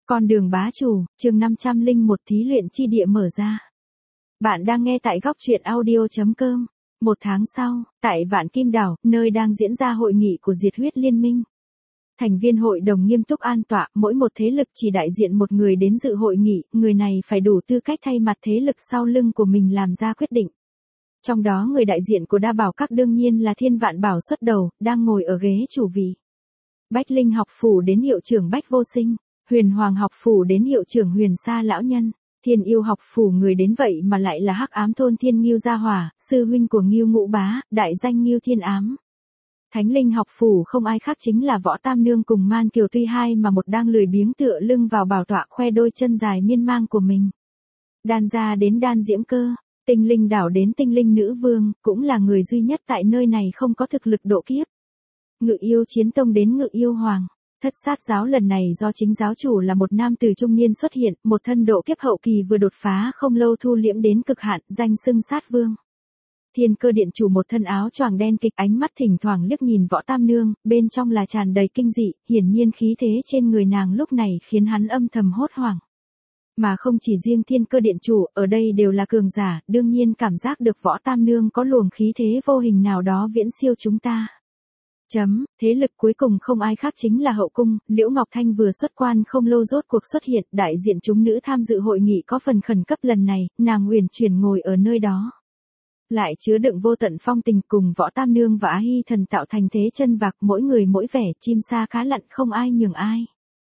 Con đường bá chủ, chương 501 thí luyện chi địa mở ra. Bạn đang nghe tại góc truyện audio.com. Một tháng sau, tại Vạn Kim Đảo, nơi đang diễn ra hội nghị của Diệt Huyết Liên Minh. Thành viên hội đồng nghiêm túc an tọa, mỗi một thế lực chỉ đại diện một người đến dự hội nghị, người này phải đủ tư cách thay mặt thế lực sau lưng của mình làm ra quyết định. Trong đó người đại diện của Đa Bảo Các đương nhiên là Thiên Vạn Bảo xuất đầu, đang ngồi ở ghế chủ vị. Bách Linh học phủ đến hiệu trưởng Bách Vô Sinh. Huyền Hoàng học phủ đến hiệu trưởng Huyền Sa lão nhân, Thiên Yêu học phủ người đến vậy mà lại là Hắc Ám thôn Thiên Ngưu Gia Hỏa, sư huynh của Ngưu Ngũ Bá, đại danh Ngưu Thiên Ám. Thánh Linh học phủ không ai khác chính là Võ Tam Nương cùng Man Kiều Tuy hai mà một đang lười biếng tựa lưng vào bảo tọa khoe đôi chân dài miên mang của mình. Đan gia đến Đan Diễm Cơ, Tinh Linh đảo đến Tinh Linh nữ vương, cũng là người duy nhất tại nơi này không có thực lực độ kiếp. Ngự Yêu Chiến Tông đến Ngự Yêu Hoàng. Thất sát giáo lần này do chính giáo chủ là một nam tử trung niên xuất hiện, một thân độ kiếp hậu kỳ vừa đột phá không lâu thu liễm đến cực hạn, danh xưng sát vương. Thiên Cơ điện chủ một thân áo choàng đen kịch, ánh mắt thỉnh thoảng liếc nhìn Võ Tam Nương, bên trong là tràn đầy kinh dị, hiển nhiên khí thế trên người nàng lúc này khiến hắn âm thầm hốt hoảng. Mà không chỉ riêng Thiên Cơ điện chủ, ở đây đều là cường giả, đương nhiên cảm giác được Võ Tam Nương có luồng khí thế vô hình nào đó viễn siêu chúng ta. Thế lực cuối cùng không ai khác chính là hậu cung, Liễu Ngọc Thanh vừa xuất quan không lâu rốt cuộc xuất hiện, đại diện chúng nữ tham dự hội nghị có phần khẩn cấp lần này, nàng uyển chuyển ngồi ở nơi đó. Lại chứa đựng vô tận phong tình cùng Võ Tam Nương và Á Hy Thần tạo thành thế chân vạc, mỗi người mỗi vẻ, chim sa cá lặn không ai nhường ai.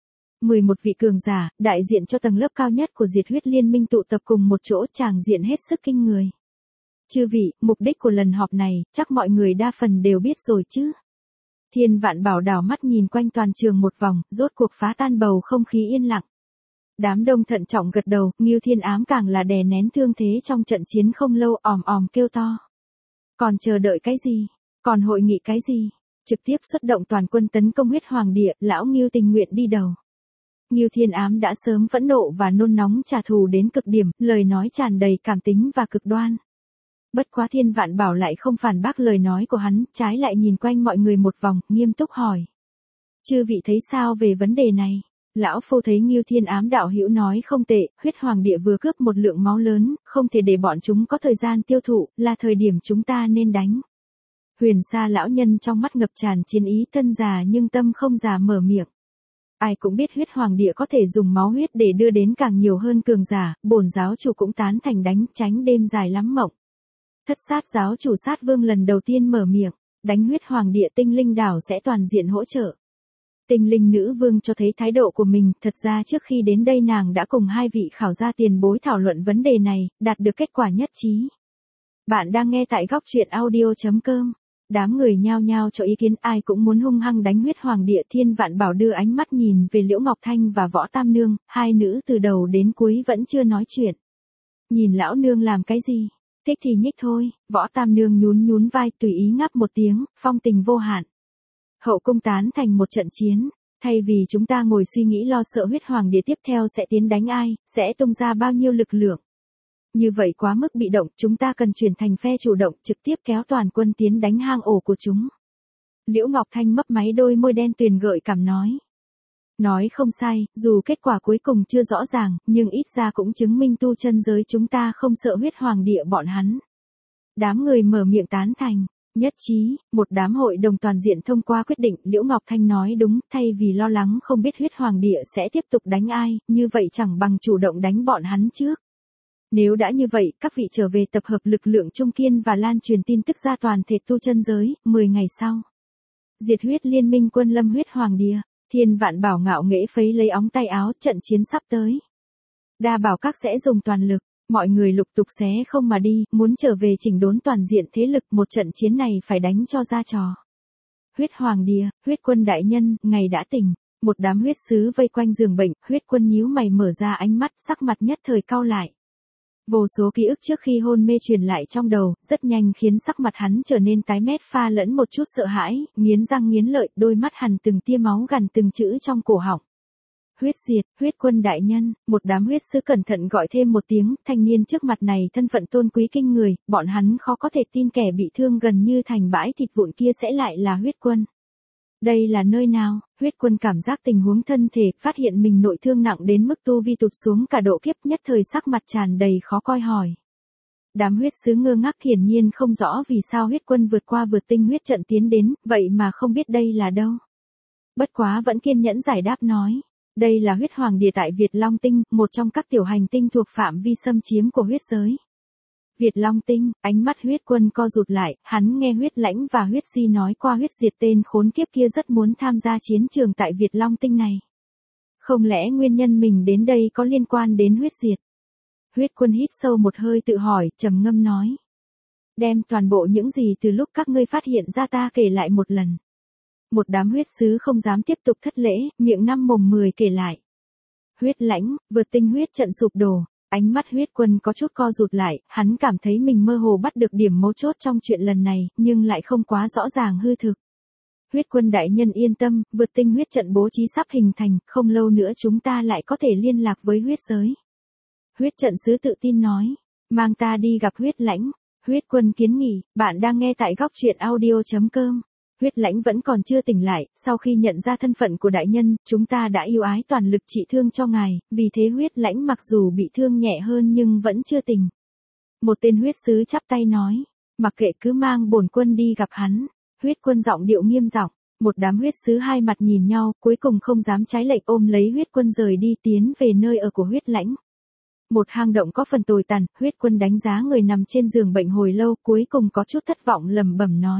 11 vị cường giả, đại diện cho tầng lớp cao nhất của Diệt Huyết Liên Minh tụ tập cùng một chỗ, tràng diện hết sức kinh người. Chư vị, mục đích của lần họp này, chắc mọi người đa phần đều biết rồi chứ. Thiên Vạn Bảo đảo mắt nhìn quanh toàn trường một vòng, rốt cuộc phá tan bầu không khí yên lặng. Đám đông thận trọng gật đầu, Ngưu Thiên Ám càng là đè nén thương thế trong trận chiến không lâu, òm òm kêu to. Còn chờ đợi cái gì? Còn hội nghị cái gì? Trực tiếp xuất động toàn quân tấn công Huyết Hoàng Địa, lão Ngưu tình nguyện đi đầu. Ngưu Thiên Ám đã sớm phẫn nộ và nôn nóng trả thù đến cực điểm, lời nói tràn đầy cảm tính và cực đoan. Bất quá Thiên Vạn Bảo lại không phản bác lời nói của hắn, trái lại nhìn quanh mọi người một vòng, nghiêm túc hỏi. Chư vị thấy sao về vấn đề này? Lão phu thấy Ngưu Thiên Ám đạo hữu nói không tệ, Huyết Hoàng Địa vừa cướp một lượng máu lớn, không thể để bọn chúng có thời gian tiêu thụ, là thời điểm chúng ta nên đánh. Huyền Sa lão nhân trong mắt ngập tràn chiến ý, thân già nhưng tâm không già mở miệng. Ai cũng biết Huyết Hoàng Địa có thể dùng máu huyết để đưa đến càng nhiều hơn cường giả, bổn giáo chủ cũng tán thành đánh, tránh đêm dài lắm mộng. Thất sát giáo chủ Sát Vương lần đầu tiên mở miệng, đánh Huyết Hoàng Địa Tinh Linh đảo sẽ toàn diện hỗ trợ. Tinh Linh nữ vương cho thấy thái độ của mình, thật ra trước khi đến đây nàng đã cùng hai vị khảo gia tiền bối thảo luận vấn đề này, đạt được kết quả nhất trí. Bạn đang nghe tại góc truyện audio.com. Đám người nhao nhao cho ý kiến, ai cũng muốn hung hăng đánh Huyết Hoàng Địa. Thiên Vạn Bảo đưa ánh mắt nhìn về Liễu Ngọc Thanh và Võ Tam Nương, hai nữ từ đầu đến cuối vẫn chưa nói chuyện. Nhìn lão nương làm cái gì? Thích thì nhích thôi. Võ Tam Nương nhún nhún vai, tùy ý ngáp một tiếng, phong tình vô hạn. Hậu cung tán thành một trận chiến, thay vì chúng ta ngồi suy nghĩ lo sợ Huyết Hoàng Địa tiếp theo sẽ tiến đánh ai, sẽ tung ra bao nhiêu lực lượng. Như vậy quá mức bị động, chúng ta cần chuyển thành phe chủ động, trực tiếp kéo toàn quân tiến đánh hang ổ của chúng. Liễu Ngọc Thanh mấp máy đôi môi đen tuyền gợi cảm nói. Nói không sai, dù kết quả cuối cùng chưa rõ ràng, nhưng ít ra cũng chứng minh tu chân giới chúng ta không sợ Huyết Hoàng Địa bọn hắn. Đám người mở miệng tán thành, nhất trí, một đám hội đồng toàn diện thông qua quyết định. Liễu Ngọc Thanh nói đúng, thay vì lo lắng không biết Huyết Hoàng Địa sẽ tiếp tục đánh ai, như vậy chẳng bằng chủ động đánh bọn hắn trước. Nếu đã như vậy, các vị trở về tập hợp lực lượng trung kiên và lan truyền tin tức ra toàn thể tu chân giới. 10 ngày sau, Diệt Huyết Liên Minh quân lâm Huyết Hoàng Địa. Thiên Vạn Bảo ngạo nghễ phấy lấy ống tay áo, trận chiến sắp tới. Đa Bảo Các sẽ dùng toàn lực, mọi người lục tục xé không mà đi, muốn trở về chỉnh đốn toàn diện thế lực, một trận chiến này phải đánh cho ra trò. Huyết Hoàng Địa, Huyết Quân đại nhân, ngày đã tỉnh, một đám huyết sứ vây quanh giường bệnh, Huyết Quân nhíu mày mở ra ánh mắt, sắc mặt nhất thời cau lại. Vô số ký ức trước khi hôn mê truyền lại trong đầu, rất nhanh khiến sắc mặt hắn trở nên tái mét pha lẫn một chút sợ hãi, nghiến răng nghiến lợi, đôi mắt hằn từng tia máu gằn từng chữ trong cổ họng. Huyết Diệt, Huyết Quân đại nhân, một đám huyết sứ cẩn thận gọi thêm một tiếng, thanh niên trước mặt này thân phận tôn quý kinh người, bọn hắn khó có thể tin kẻ bị thương gần như thành bãi thịt vụn kia sẽ lại là Huyết Quân. Đây là nơi nào? Huyết Quân cảm giác tình huống thân thể, phát hiện mình nội thương nặng đến mức tu vi tụt xuống cả độ kiếp, nhất thời sắc mặt tràn đầy khó coi hỏi. Đám huyết sứ ngơ ngác hiển nhiên không rõ vì sao Huyết Quân vượt qua vượt tinh huyết trận tiến đến, vậy mà không biết đây là đâu. Bất quá vẫn kiên nhẫn giải đáp nói. Đây là huyết hoàng địa tại Việt Long Tinh, một trong các tiểu hành tinh thuộc phạm vi xâm chiếm của huyết giới. Việt Long Tinh, ánh mắt Huyết Quân co rụt lại, hắn nghe Huyết Lãnh và Huyết Di nói qua huyết diệt tên khốn kiếp kia rất muốn tham gia chiến trường tại Việt Long Tinh này. Không lẽ nguyên nhân mình đến đây có liên quan đến huyết diệt? Huyết Quân hít sâu một hơi tự hỏi, trầm ngâm nói. Đem toàn bộ những gì từ lúc các ngươi phát hiện ra ta kể lại một lần. Một đám huyết sứ không dám tiếp tục thất lễ, miệng năm mồm 10 kể lại. Huyết Lãnh, vượt tinh huyết trận sụp đổ. Ánh mắt Huyết Quân có chút co rụt lại, hắn cảm thấy mình mơ hồ bắt được điểm mấu chốt trong chuyện lần này, nhưng lại không quá rõ ràng hư thực. Huyết Quân đại nhân yên tâm, vượt tinh huyết trận bố trí sắp hình thành, không lâu nữa chúng ta lại có thể liên lạc với huyết giới. Huyết trận sứ tự tin nói, mang ta đi gặp Huyết Lãnh. Huyết Quân kiến nghị, bạn đang nghe tại góc truyện audio.com. Huyết Lãnh vẫn còn chưa tỉnh lại, sau khi nhận ra thân phận của đại nhân, chúng ta đã yêu ái toàn lực trị thương cho ngài, vì thế Huyết Lãnh mặc dù bị thương nhẹ hơn nhưng vẫn chưa tỉnh. Một tên huyết sứ chắp tay nói, mặc kệ cứ mang bổn quân đi gặp hắn. Huyết Quân giọng điệu nghiêm giọng, một đám huyết sứ hai mặt nhìn nhau, cuối cùng không dám trái lệnh ôm lấy Huyết Quân rời đi tiến về nơi ở của Huyết Lãnh. Một hang động có phần tồi tàn, Huyết Quân đánh giá người nằm trên giường bệnh hồi lâu, cuối cùng có chút thất vọng lẩm bẩm nói.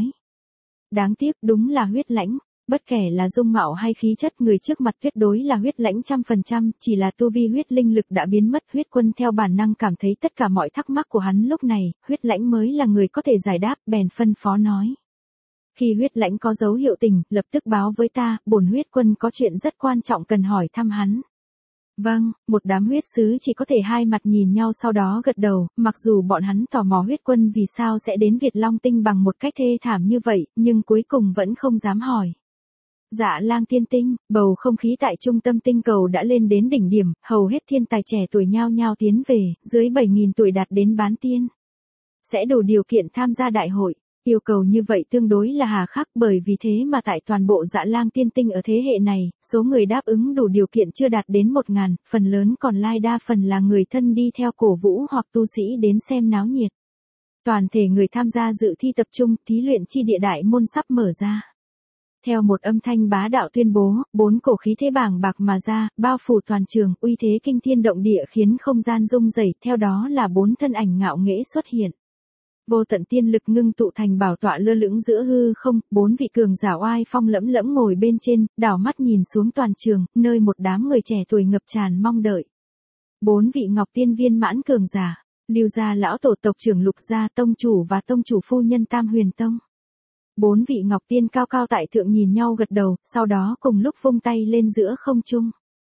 Đáng tiếc đúng là Huyết Lãnh, bất kể là dung mạo hay khí chất người trước mặt tuyệt đối là Huyết Lãnh 100%, chỉ là tu vi huyết linh lực đã biến mất. Huyết Quân theo bản năng cảm thấy tất cả mọi thắc mắc của hắn lúc này, Huyết Lãnh mới là người có thể giải đáp, bèn phân phó nói. Khi Huyết Lãnh có dấu hiệu tỉnh, lập tức báo với ta, bổn Huyết Quân có chuyện rất quan trọng cần hỏi thăm hắn. Vâng, một đám huyết sứ chỉ có thể hai mặt nhìn nhau sau đó gật đầu, mặc dù bọn hắn tò mò Huyết Quân vì sao sẽ đến Việt Long Tinh bằng một cách thê thảm như vậy, nhưng cuối cùng vẫn không dám hỏi. Dạ Lang Tiên Tinh, bầu không khí tại trung tâm tinh cầu đã lên đến đỉnh điểm, hầu hết thiên tài trẻ tuổi nhao nhao tiến về, dưới 7.000 tuổi đạt đến bán tiên. Sẽ đủ điều kiện tham gia đại hội. Yêu cầu như vậy tương đối là hà khắc, bởi vì thế mà tại toàn bộ Dạ Lang Tiên Tinh ở thế hệ này, số người đáp ứng đủ điều kiện chưa đạt đến 1.000, phần lớn còn lại đa phần là người thân đi theo cổ vũ hoặc tu sĩ đến xem náo nhiệt. Toàn thể người tham gia dự thi tập trung, thí luyện chi địa đại môn sắp mở ra. Theo một âm thanh bá đạo tuyên bố, 4 cổ khí thế bàng bạc mà ra, bao phủ toàn trường, uy thế kinh thiên động địa khiến không gian rung rẩy, theo đó là 4 thân ảnh ngạo nghễ xuất hiện. Vô tận tiên lực ngưng tụ thành bảo tọa lơ lửng giữa hư không, 4 vị cường giả oai phong lẫm lẫm ngồi bên trên, đảo mắt nhìn xuống toàn trường, nơi một đám người trẻ tuổi ngập tràn mong đợi. 4 vị ngọc tiên viên mãn cường giả, Lưu gia lão tổ tộc trưởng Lục gia tông chủ và tông chủ phu nhân Tam Huyền Tông. 4 vị ngọc tiên cao cao tại thượng nhìn nhau gật đầu, sau đó cùng lúc vung tay lên giữa không trung.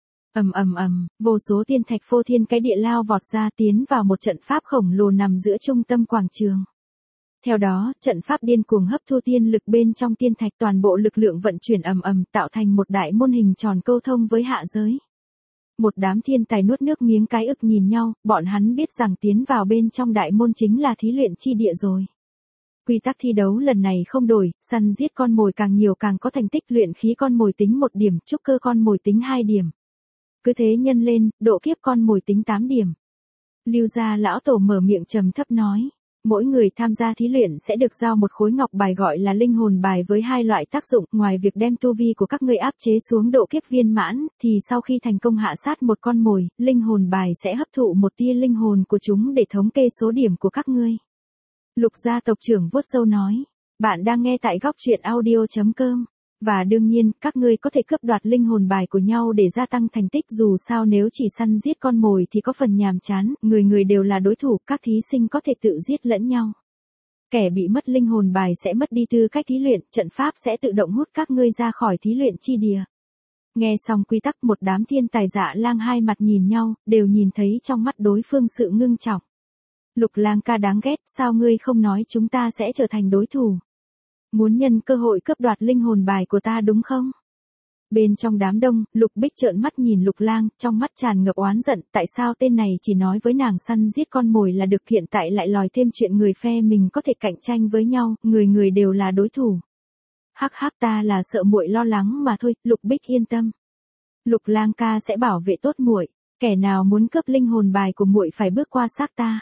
Vô số tiên thạch phô thiên cái địa lao vọt ra tiến vào một trận pháp khổng lồ nằm giữa trung tâm quảng trường. Theo đó, trận pháp điên cuồng hấp thu tiên lực bên trong tiên thạch, toàn bộ lực lượng vận chuyển tạo thành một đại môn hình tròn câu thông với hạ giới. Một đám thiên tài nuốt nước miếng cái ức nhìn nhau, bọn hắn biết rằng tiến vào bên trong đại môn chính là thí luyện chi địa rồi. Quy tắc thi đấu lần này không đổi, săn giết con mồi càng nhiều càng có thành tích, luyện khí con mồi tính 1 điểm, trúc cơ con mồi tính 2 điểm. Cứ thế nhân lên, độ kiếp con mồi tính 8 điểm. Lưu gia lão tổ mở miệng trầm thấp nói, mỗi người tham gia thí luyện sẽ được giao một khối ngọc bài gọi là linh hồn bài với 2 loại tác dụng, ngoài việc đem tu vi của các ngươi áp chế xuống độ kiếp viên mãn, thì sau khi thành công hạ sát một con mồi, linh hồn bài sẽ hấp thụ một tia linh hồn của chúng để thống kê số điểm của các ngươi. Lục gia tộc trưởng vuốt râu nói, bạn đang nghe tại góc truyện audio.com. Và đương nhiên, các ngươi có thể cướp đoạt linh hồn bài của nhau để gia tăng thành tích, dù sao nếu chỉ săn giết con mồi thì có phần nhàm chán, người người đều là đối thủ, các thí sinh có thể tự giết lẫn nhau. Kẻ bị mất linh hồn bài sẽ mất đi tư cách thí luyện, trận pháp sẽ tự động hút các ngươi ra khỏi thí luyện chi địa. Nghe xong quy tắc, một đám thiên tài Dạ Lang hai mặt nhìn nhau, đều nhìn thấy trong mắt đối phương sự ngưng trọng. Lục Lang ca đáng ghét, sao ngươi không nói chúng ta sẽ trở thành đối thủ? Muốn nhân cơ hội cướp đoạt linh hồn bài của ta đúng không? Bên trong đám đông, Lục Bích trợn mắt nhìn Lục Lang, trong mắt tràn ngập oán giận, tại sao tên này chỉ nói với nàng săn giết con mồi là được, hiện tại lại lòi thêm chuyện người phe mình có thể cạnh tranh với nhau, người người đều là đối thủ. Hắc hắc, ta là sợ muội lo lắng mà thôi, Lục Bích yên tâm. Lục Lang ca sẽ bảo vệ tốt muội, kẻ nào muốn cướp linh hồn bài của muội phải bước qua xác ta.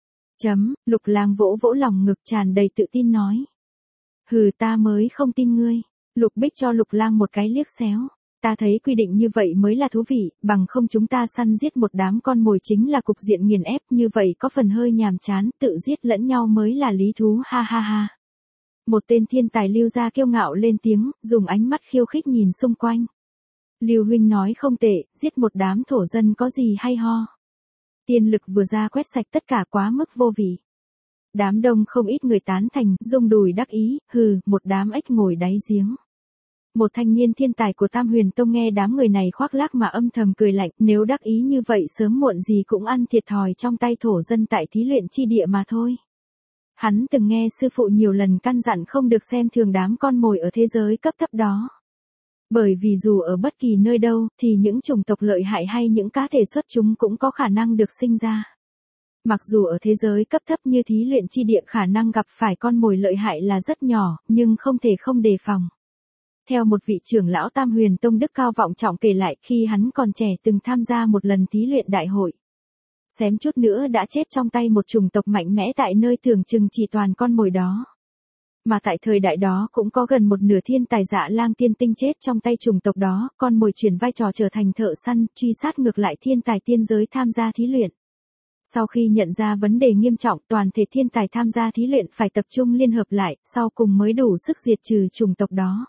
Lục Lang vỗ vỗ lòng ngực tràn đầy tự tin nói. Hừ, ta mới không tin ngươi. Lục Bích cho Lục Lang một cái liếc xéo. Ta thấy quy định như vậy mới là thú vị, bằng không chúng ta săn giết một đám con mồi chính là cục diện nghiền ép, như vậy có phần hơi nhàm chán, tự giết lẫn nhau mới là lý thú, ha ha ha. Một tên thiên tài Lưu gia kiêu ngạo lên tiếng, dùng ánh mắt khiêu khích nhìn xung quanh. Lưu huynh nói không tệ, giết một đám thổ dân có gì hay ho. Tiên lực vừa ra quét sạch tất cả quá mức vô vị. Đám đông không ít người tán thành, rung đùi đắc ý, hừ, một đám ếch ngồi đáy giếng. Một thanh niên thiên tài của Tam Huyền Tông nghe đám người này khoác lác mà âm thầm cười lạnh, nếu đắc ý như vậy sớm muộn gì cũng ăn thiệt thòi trong tay thổ dân tại thí luyện chi địa mà thôi. Hắn từng nghe sư phụ nhiều lần căn dặn không được xem thường đám con mồi ở thế giới cấp thấp đó. Bởi vì dù ở bất kỳ nơi đâu, thì những chủng tộc lợi hại hay những cá thể xuất chúng cũng có khả năng được sinh ra. Mặc dù ở thế giới cấp thấp như thí luyện chi địa khả năng gặp phải con mồi lợi hại là rất nhỏ, nhưng không thể không đề phòng. Theo một vị trưởng lão Tam Huyền Tông đức cao vọng trọng kể lại, khi hắn còn trẻ từng tham gia một lần thí luyện đại hội. Xém chút nữa đã chết trong tay một chủng tộc mạnh mẽ tại nơi tưởng chừng chỉ toàn con mồi đó. Mà tại thời đại đó cũng có gần một nửa thiên tài Dạ Lang tiên tinh chết trong tay chủng tộc đó, con mồi chuyển vai trò trở thành thợ săn, truy sát ngược lại thiên tài tiên giới tham gia thí luyện. Sau khi nhận ra vấn đề nghiêm trọng, toàn thể thiên tài tham gia thí luyện phải tập trung liên hợp lại, sau cùng mới đủ sức diệt trừ chủng tộc đó.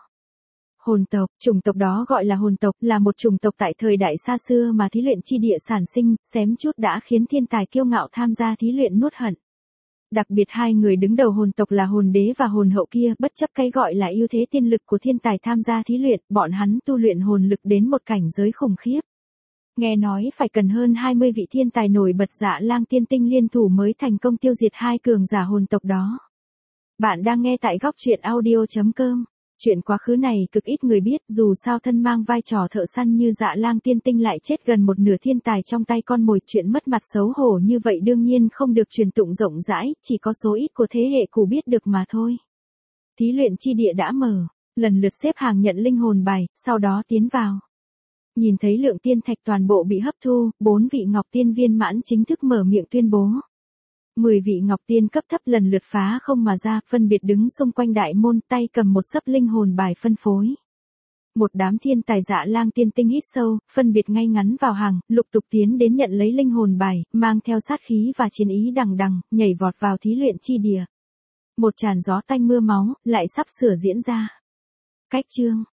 Hồn tộc, chủng tộc đó gọi là hồn tộc, là một chủng tộc tại thời đại xa xưa mà thí luyện chi địa sản sinh, xém chút đã khiến thiên tài kiêu ngạo tham gia thí luyện nuốt hận. Đặc biệt hai người đứng đầu hồn tộc là hồn đế và hồn hậu kia, bất chấp cái gọi là ưu thế tiên lực của thiên tài tham gia thí luyện, bọn hắn tu luyện hồn lực đến một cảnh giới khủng khiếp. Nghe nói phải cần hơn 20 vị thiên tài nổi bật Dạ Lang tiên tinh liên thủ mới thành công tiêu diệt hai cường giả hồn tộc đó. Bạn đang nghe tại góc truyện audio.com. Chuyện quá khứ này cực ít người biết, dù sao thân mang vai trò thợ săn như Dạ Lang tiên tinh lại chết gần một nửa thiên tài trong tay con mồi, chuyện mất mặt xấu hổ như vậy đương nhiên không được truyền tụng rộng rãi, chỉ có số ít của thế hệ cũ biết được mà thôi. Thí luyện chi địa đã mở, lần lượt xếp hàng nhận linh hồn bài, sau đó tiến vào. Nhìn thấy lượng tiên thạch toàn bộ bị hấp thu, 4 vị ngọc tiên viên mãn chính thức mở miệng tuyên bố. 10 vị ngọc tiên cấp thấp lần lượt phá không mà ra, phân biệt đứng xung quanh đại môn, tay cầm một xấp linh hồn bài phân phối. Một đám thiên tài Dạ Lang tiên tinh hít sâu, phân biệt ngay ngắn vào hàng, lục tục tiến đến nhận lấy linh hồn bài, mang theo sát khí và chiến ý đằng đằng, nhảy vọt vào thí luyện chi địa. Một tràn gió tanh mưa máu, lại sắp sửa diễn ra. Cách chương